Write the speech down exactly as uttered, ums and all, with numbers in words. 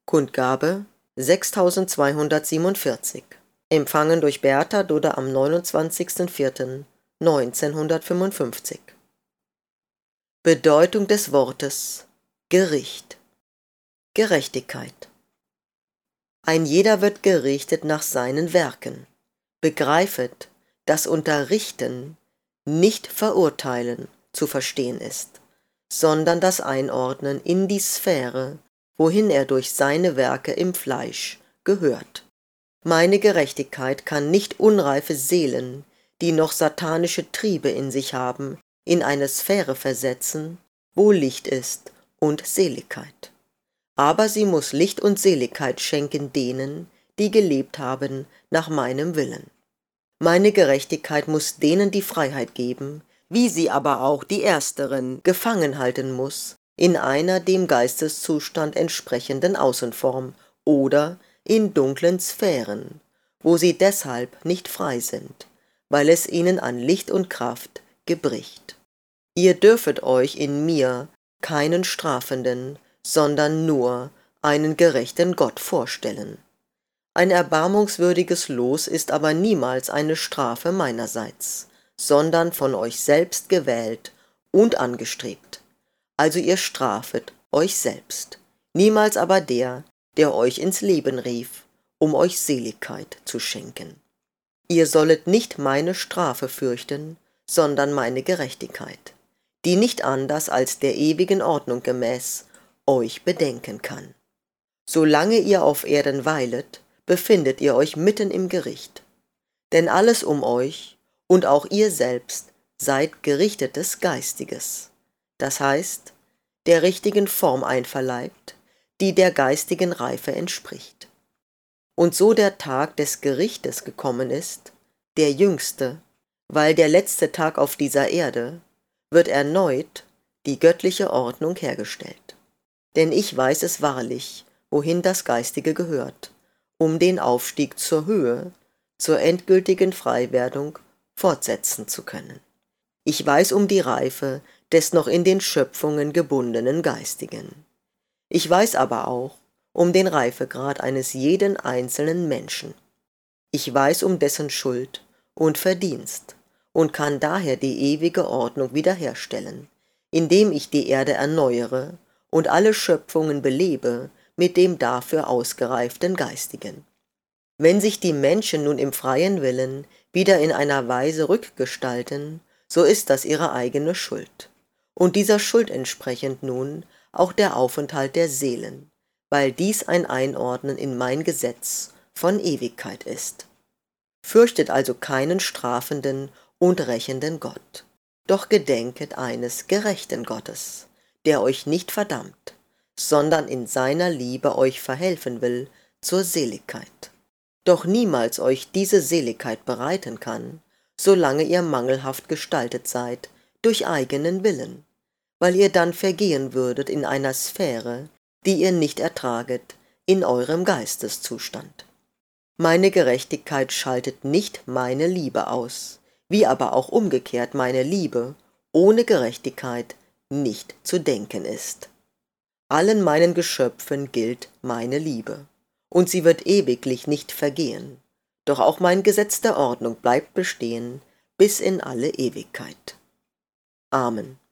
Kundgabe sechstausendzweihundertsiebenundvierzig. Empfangen durch Bertha Dudde am neunundzwanzigsten vierten neunzehnhundertfünfundfünfzig. Bedeutung des Wortes Gericht. Gerechtigkeit. Ein jeder wird gerichtet nach seinen Werken. Begreifet, dass unter Richten nicht verurteilen zu verstehen ist, sondern das Einordnen in die Sphäre, wohin er durch seine Werke im Fleisch gehört. Meine Gerechtigkeit kann nicht unreife Seelen, die noch satanische Triebe in sich haben, in eine Sphäre versetzen, wo Licht ist und Seligkeit. Aber sie muss Licht und Seligkeit schenken denen, die gelebt haben nach meinem Willen. Meine Gerechtigkeit muss denen die Freiheit geben, wie sie aber auch die Ersteren gefangen halten muss, in einer dem Geisteszustand entsprechenden Außenform oder in dunklen Sphären, wo sie deshalb nicht frei sind, weil es ihnen an Licht und Kraft gebricht. Ihr dürfet euch in mir keinen strafenden, sondern nur einen gerechten Gott vorstellen. Ein erbarmungswürdiges Los ist aber niemals eine Strafe meinerseits, sondern von euch selbst gewählt und angestrebt. Also ihr strafet euch selbst, niemals aber der, der euch ins Leben rief, um euch Seligkeit zu schenken. Ihr sollet nicht meine Strafe fürchten, sondern meine Gerechtigkeit, die nicht anders als der ewigen Ordnung gemäß euch bedenken kann. Solange ihr auf Erden weilet, befindet ihr euch mitten im Gericht. Denn alles um euch und auch ihr selbst seid gerichtetes Geistiges, das heißt, der richtigen Form einverleibt, die der geistigen Reife entspricht. Und so der Tag des Gerichtes gekommen ist, der jüngste, weil der letzte Tag auf dieser Erde, wird erneut die göttliche Ordnung hergestellt. Denn ich weiß es wahrlich, wohin das Geistige gehört, um den Aufstieg zur Höhe, zur endgültigen Freiwerdung fortsetzen zu können. Ich weiß um die Reife des noch in den Schöpfungen gebundenen Geistigen. Ich weiß aber auch um den Reifegrad eines jeden einzelnen Menschen. Ich weiß um dessen Schuld und Verdienst und kann daher die ewige Ordnung wiederherstellen, indem ich die Erde erneuere und alle Schöpfungen belebe mit dem dafür ausgereiften Geistigen. Wenn sich die Menschen nun im freien Willen wieder in einer Weise rückgestalten, so ist das ihre eigene Schuld. Und dieser Schuld entsprechend nun auch der Aufenthalt der Seelen, weil dies ein Einordnen in mein Gesetz von Ewigkeit ist. Fürchtet also keinen strafenden und rächenden Gott, doch gedenket eines gerechten Gottes, der euch nicht verdammt, sondern in seiner Liebe euch verhelfen will zur Seligkeit. Doch niemals euch diese Seligkeit bereiten kann, solange ihr mangelhaft gestaltet seid durch eigenen Willen, weil ihr dann vergehen würdet in einer Sphäre, die ihr nicht ertraget in eurem Geisteszustand. Meine Gerechtigkeit schaltet nicht meine Liebe aus, wie aber auch umgekehrt meine Liebe ohne Gerechtigkeit nicht zu denken ist. Allen meinen Geschöpfen gilt meine Liebe, und sie wird ewiglich nicht vergehen, doch auch mein Gesetz der Ordnung bleibt bestehen bis in alle Ewigkeit. Amen.